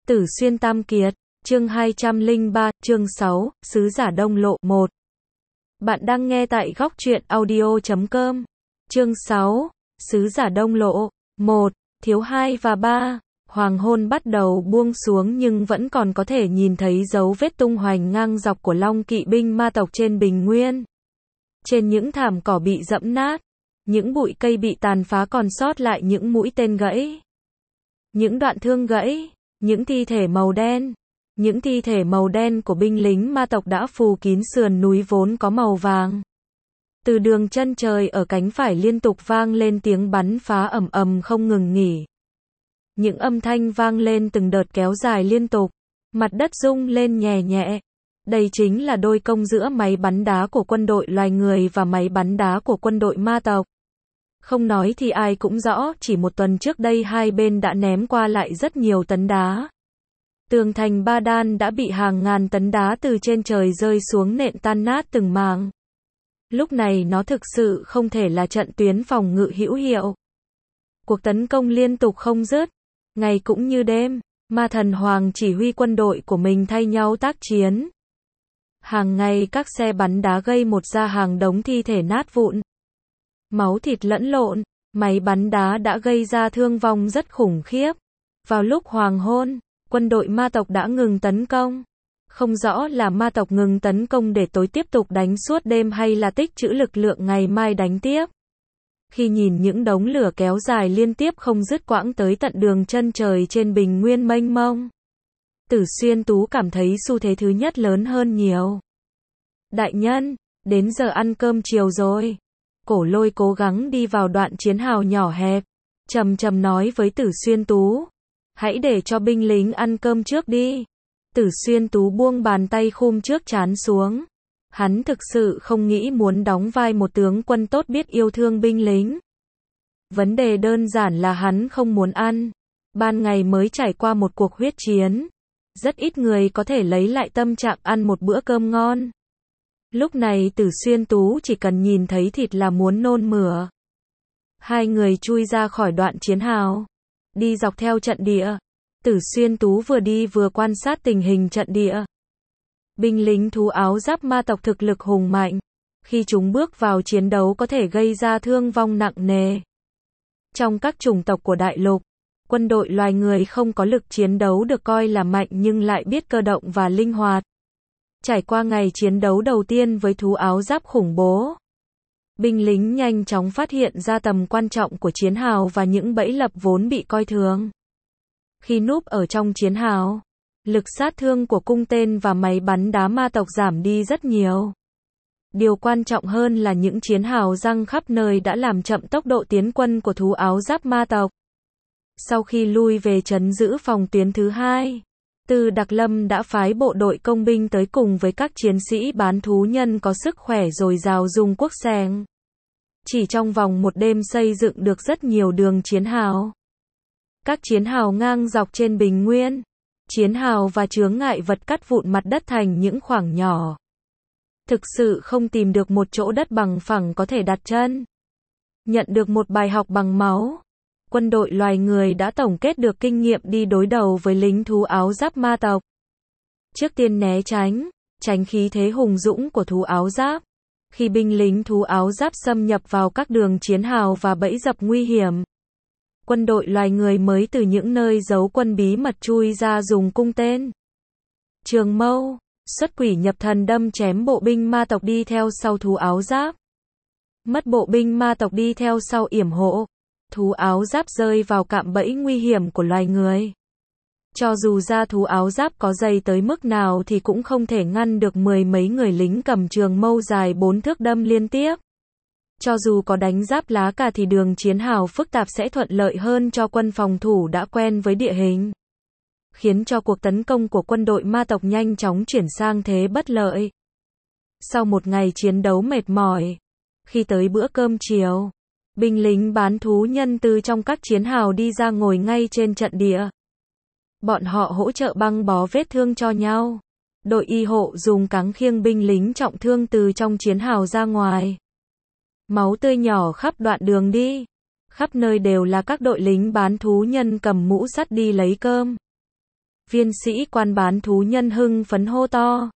Tử Xuyên Tam Kiệt, chương 203, chương 6, Sứ giả Đông Lộ 1. Bạn đang nghe tại góc truyện audio.com. Chương 6, Sứ giả Đông Lộ 1, thiếu 2 và 3. Hoàng hôn bắt đầu buông xuống nhưng vẫn còn có thể nhìn thấy dấu vết tung hoành ngang dọc của Long kỵ binh ma tộc trên bình nguyên. Trên những thảm cỏ bị dẫm nát, những bụi cây bị tàn phá còn sót lại những mũi tên gãy, những đoạn thương gãy, những thi thể màu đen. Những thi thể màu đen của binh lính ma tộc đã phủ kín sườn núi vốn có màu vàng. Từ đường chân trời ở cánh phải liên tục vang lên tiếng bắn phá ầm ầm không ngừng nghỉ. Những âm thanh vang lên từng đợt kéo dài liên tục, mặt đất rung lên nhẹ nhẹ. Đây chính là đôi công giữa máy bắn đá của quân đội loài người và máy bắn đá của quân đội ma tộc. Không nói thì ai cũng rõ, chỉ một tuần trước đây hai bên đã ném qua lại rất nhiều tấn đá. Tường thành Ba Đan đã bị hàng ngàn tấn đá từ trên trời rơi xuống nện tan nát từng mảng. Lúc này nó thực sự không thể là trận tuyến phòng ngự hữu hiệu. Cuộc tấn công liên tục không dứt, ngày cũng như đêm, Ma Thần Hoàng chỉ huy quân đội của mình thay nhau tác chiến. Hàng ngày các xe bắn đá gây một ra hàng đống thi thể nát vụn. Máu thịt lẫn lộn, máy bắn đá đã gây ra thương vong rất khủng khiếp. Vào lúc hoàng hôn, quân đội ma tộc đã ngừng tấn công. Không rõ là ma tộc ngừng tấn công để tối tiếp tục đánh suốt đêm hay là tích trữ lực lượng ngày mai đánh tiếp. Khi nhìn những đống lửa kéo dài liên tiếp không dứt quãng tới tận đường chân trời trên bình nguyên mênh mông, Tử Xuyên Tú cảm thấy xu thế thứ nhất lớn hơn nhiều. Đại nhân, đến giờ ăn cơm chiều rồi. Cổ Lôi cố gắng đi vào đoạn chiến hào nhỏ hẹp, trầm trầm nói với Tử Xuyên Tú. Hãy để cho binh lính ăn cơm trước đi. Tử Xuyên Tú buông bàn tay khum trước trán xuống. Hắn thực sự không nghĩ muốn đóng vai một tướng quân tốt biết yêu thương binh lính. Vấn đề đơn giản là hắn không muốn ăn. Ban ngày mới trải qua một cuộc huyết chiến. Rất ít người có thể lấy lại tâm trạng ăn một bữa cơm ngon. Lúc này Tử Xuyên Tú chỉ cần nhìn thấy thịt là muốn nôn mửa. Hai người chui ra khỏi đoạn chiến hào, đi dọc theo trận địa. Tử Xuyên Tú vừa đi vừa quan sát tình hình trận địa. Binh lính thú áo giáp ma tộc thực lực hùng mạnh. Khi chúng bước vào chiến đấu có thể gây ra thương vong nặng nề. Trong các chủng tộc của đại lục, quân đội loài người không có lực chiến đấu được coi là mạnh nhưng lại biết cơ động và linh hoạt. Trải qua ngày chiến đấu đầu tiên với thú áo giáp khủng bố, binh lính nhanh chóng phát hiện ra tầm quan trọng của chiến hào và những bẫy lập vốn bị coi thường. Khi núp ở trong chiến hào, lực sát thương của cung tên và máy bắn đá ma tộc giảm đi rất nhiều. Điều quan trọng hơn là những chiến hào giăng khắp nơi đã làm chậm tốc độ tiến quân của thú áo giáp ma tộc. Sau khi lui về trấn giữ phòng tuyến thứ hai, Từ Đặc Lâm đã phái bộ đội công binh tới cùng với các chiến sĩ bán thú nhân có sức khỏe dồi dào dùng cuốc sẻng. Chỉ trong vòng một đêm xây dựng được rất nhiều đường chiến hào. Các chiến hào ngang dọc trên bình nguyên, chiến hào và chướng ngại vật cắt vụn mặt đất thành những khoảng nhỏ. Thực sự không tìm được một chỗ đất bằng phẳng có thể đặt chân. Nhận được một bài học bằng máu, quân đội loài người đã tổng kết được kinh nghiệm đi đối đầu với lính thú áo giáp ma tộc. Trước tiên né tránh khí thế hùng dũng của thú áo giáp. Khi binh lính thú áo giáp xâm nhập vào các đường chiến hào và bẫy dập nguy hiểm, quân đội loài người mới từ những nơi giấu quân bí mật chui ra dùng cung tên, trường mâu, xuất quỷ nhập thần đâm chém bộ binh ma tộc đi theo sau thú áo giáp. Mất bộ binh ma tộc đi theo sau yểm hộ, thú áo giáp rơi vào cạm bẫy nguy hiểm của loài người. Cho dù da thú áo giáp có dày tới mức nào thì cũng không thể ngăn được mười mấy người lính cầm trường mâu dài 4 thước đâm liên tiếp. Cho dù có đánh giáp lá cà thì đường chiến hào phức tạp sẽ thuận lợi hơn cho quân phòng thủ đã quen với địa hình, khiến cho cuộc tấn công của quân đội ma tộc nhanh chóng chuyển sang thế bất lợi. Sau một ngày chiến đấu mệt mỏi, khi tới bữa cơm chiều, binh lính bán thú nhân từ trong các chiến hào đi ra ngồi ngay trên trận địa. Bọn họ hỗ trợ băng bó vết thương cho nhau. Đội y hộ dùng cáng khiêng binh lính trọng thương từ trong chiến hào ra ngoài. Máu tươi nhỏ khắp đoạn đường đi. Khắp nơi đều là các đội lính bán thú nhân cầm mũ sắt đi lấy cơm. Viên sĩ quan bán thú nhân hưng phấn hô to.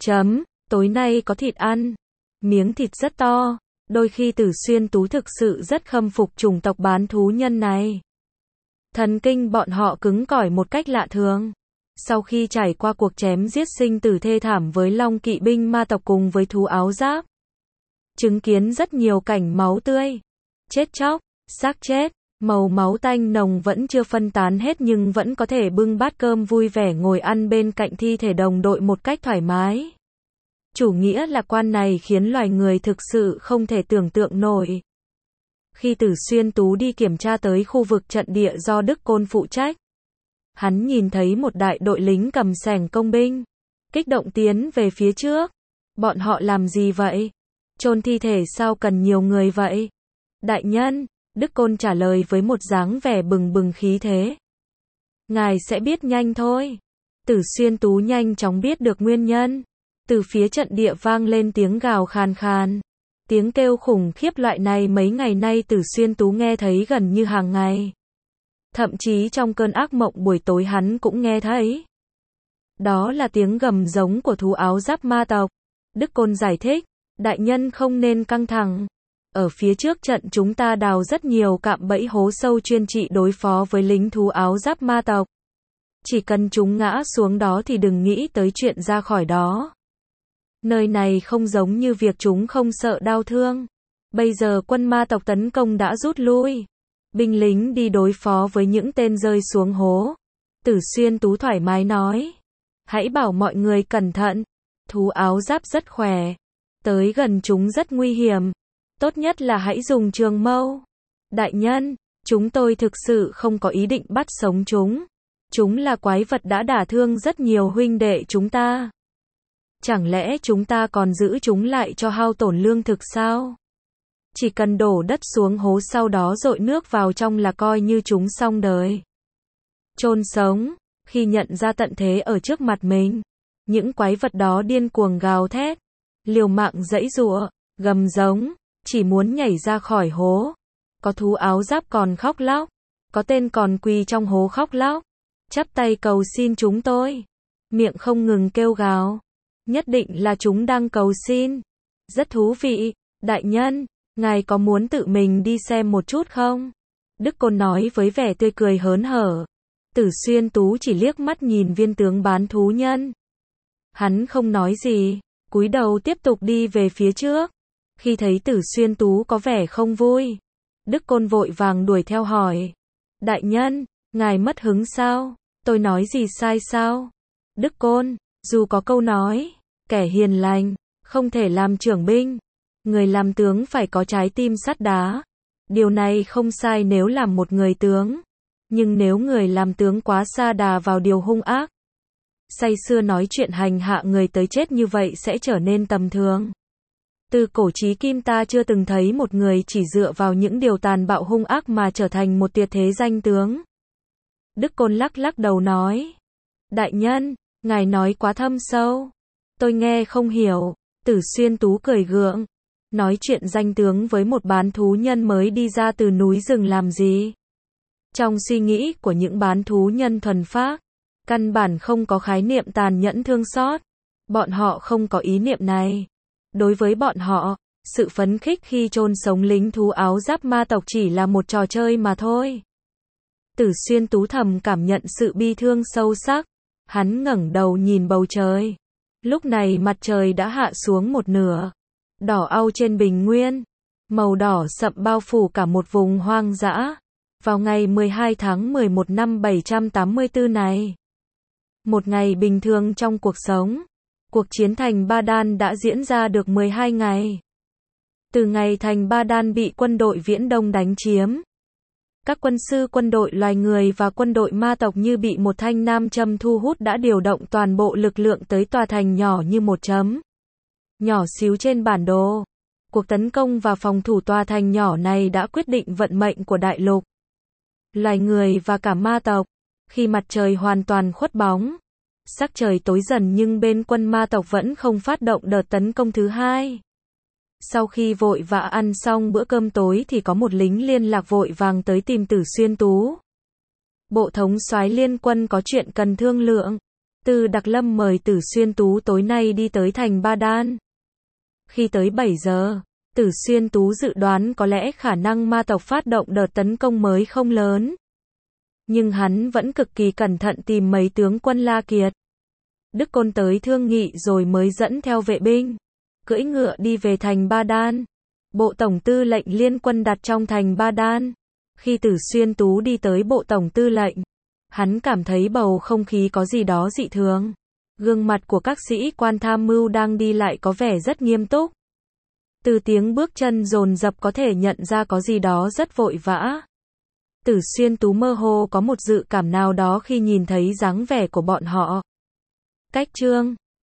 Tối nay có thịt ăn. Miếng thịt rất to. Đôi khi Tử Xuyên Tú thực sự rất khâm phục chủng tộc bán thú nhân này. Thần kinh bọn họ cứng cỏi một cách lạ thường. Sau khi trải qua cuộc chém giết sinh tử thê thảm với Long kỵ binh ma tộc cùng với thú áo giáp, chứng kiến rất nhiều cảnh máu tươi, chết chóc, xác chết, màu máu tanh nồng vẫn chưa phân tán hết nhưng vẫn có thể bưng bát cơm vui vẻ ngồi ăn bên cạnh thi thể đồng đội một cách thoải mái. Chủ nghĩa lạc quan này khiến loài người thực sự không thể tưởng tượng nổi. Khi Tử Xuyên Tú đi kiểm tra tới khu vực trận địa do Đức Côn phụ trách, hắn nhìn thấy một đại đội lính cầm xẻng công binh, kích động tiến về phía trước. Bọn họ làm gì vậy? Chôn thi thể sao cần nhiều người vậy? Đại nhân, Đức Côn trả lời với một dáng vẻ bừng bừng khí thế. Ngài sẽ biết nhanh thôi. Tử Xuyên Tú nhanh chóng biết được nguyên nhân. Từ phía trận địa vang lên tiếng gào khàn khàn. Tiếng kêu khủng khiếp loại này mấy ngày nay Tử Xuyên Tú nghe thấy gần như hàng ngày. Thậm chí trong cơn ác mộng buổi tối hắn cũng nghe thấy. Đó là tiếng gầm giống của thú áo giáp ma tộc. Đức Côn giải thích, đại nhân không nên căng thẳng. Ở phía trước trận chúng ta đào rất nhiều cạm bẫy hố sâu chuyên trị đối phó với lính thú áo giáp ma tộc. Chỉ cần chúng ngã xuống đó thì đừng nghĩ tới chuyện ra khỏi đó. Nơi này không giống như việc chúng không sợ đau thương. Bây giờ quân ma tộc tấn công đã rút lui. Binh lính đi đối phó với những tên rơi xuống hố. Tử Xuyên Tú thoải mái nói. Hãy bảo mọi người cẩn thận. Thú áo giáp rất khỏe. Tới gần chúng rất nguy hiểm. Tốt nhất là hãy dùng trường mâu. Đại nhân, chúng tôi thực sự không có ý định bắt sống chúng. Chúng là quái vật đã đả thương rất nhiều huynh đệ chúng ta. Chẳng lẽ chúng ta còn giữ chúng lại cho hao tổn lương thực sao? Chỉ cần đổ đất xuống hố sau đó dội nước vào trong là coi như chúng xong đời. Chôn sống, khi nhận ra tận thế ở trước mặt mình, những quái vật đó điên cuồng gào thét, liều mạng giãy giụa, gầm giống, chỉ muốn nhảy ra khỏi hố. Có thú áo giáp còn khóc lóc, có tên còn quỳ trong hố khóc lóc, chắp tay cầu xin chúng tôi, miệng không ngừng kêu gào. Nhất định là chúng đang cầu xin. Rất thú vị, đại nhân, ngài có muốn tự mình đi xem một chút không? Đức Côn nói với vẻ tươi cười hớn hở. Tử Xuyên Tú chỉ liếc mắt nhìn viên tướng bán thú nhân. Hắn không nói gì, cúi đầu tiếp tục đi về phía trước. Khi thấy Tử Xuyên Tú có vẻ không vui, Đức Côn vội vàng đuổi theo hỏi. Đại nhân, ngài mất hứng sao? Tôi nói gì sai sao? Đức Côn, dù có câu nói, kẻ hiền lành, không thể làm trưởng binh. Người làm tướng phải có trái tim sắt đá. Điều này không sai nếu làm một người tướng. Nhưng nếu người làm tướng quá sa đà vào điều hung ác, say sưa nói chuyện hành hạ người tới chết như vậy sẽ trở nên tầm thường. Từ cổ chí kim ta chưa từng thấy một người chỉ dựa vào những điều tàn bạo hung ác mà trở thành một tuyệt thế danh tướng. Đức Côn lắc lắc đầu nói. Đại nhân, ngài nói quá thâm sâu. Tôi nghe không hiểu. Tử Xuyên Tú cười gượng. Nói chuyện danh tướng với một bán thú nhân mới đi ra từ núi rừng làm gì? Trong suy nghĩ của những bán thú nhân thuần phác, căn bản không có khái niệm tàn nhẫn thương xót. Bọn họ không có ý niệm này. Đối với bọn họ, sự phấn khích khi chôn sống lính thú áo giáp ma tộc chỉ là một trò chơi mà thôi. Tử Xuyên Tú thầm cảm nhận sự bi thương sâu sắc. Hắn ngẩng đầu nhìn bầu trời. Lúc này mặt trời đã hạ xuống một nửa. Đỏ au trên bình nguyên. Màu đỏ sậm bao phủ cả một vùng hoang dã. Vào ngày 12 tháng 11 năm 784 này. Một ngày bình thường trong cuộc sống. Cuộc chiến thành Ba Đan đã diễn ra được 12 ngày. Từ ngày thành Ba Đan bị quân đội Viễn Đông đánh chiếm, các quân sư quân đội loài người và quân đội ma tộc như bị một thanh nam châm thu hút đã điều động toàn bộ lực lượng tới tòa thành nhỏ như một chấm nhỏ xíu trên bản đồ. Cuộc tấn công và phòng thủ tòa thành nhỏ này đã quyết định vận mệnh của đại lục, loài người và cả ma tộc. Khi mặt trời hoàn toàn khuất bóng, sắc trời tối dần nhưng bên quân ma tộc vẫn không phát động đợt tấn công thứ hai. Sau khi vội vã ăn xong bữa cơm tối thì có một lính liên lạc vội vàng tới tìm Tử Xuyên Tú. Bộ thống soái liên quân có chuyện cần thương lượng. Từ Đặc Lâm mời Tử Xuyên Tú tối nay đi tới thành Ba Đan. Khi tới 7 giờ, Tử Xuyên Tú dự đoán có lẽ khả năng ma tộc phát động đợt tấn công mới không lớn. Nhưng hắn vẫn cực kỳ cẩn thận tìm mấy tướng quân La Kiệt, Đức Côn tới thương nghị rồi mới dẫn theo vệ binh, cưỡi ngựa đi về thành Ba Đan. Bộ tổng tư lệnh liên quân đặt trong thành Ba Đan. Khi Tử Xuyên Tú đi tới bộ tổng tư lệnh, hắn cảm thấy bầu không khí có gì đó dị thường. Gương mặt của các sĩ quan tham mưu đang đi lại có vẻ rất nghiêm túc. Từ tiếng bước chân dồn dập có thể nhận ra có gì đó rất vội vã. Tử Xuyên Tú mơ hồ có một dự cảm nào đó khi nhìn thấy dáng vẻ của bọn họ. Cách chương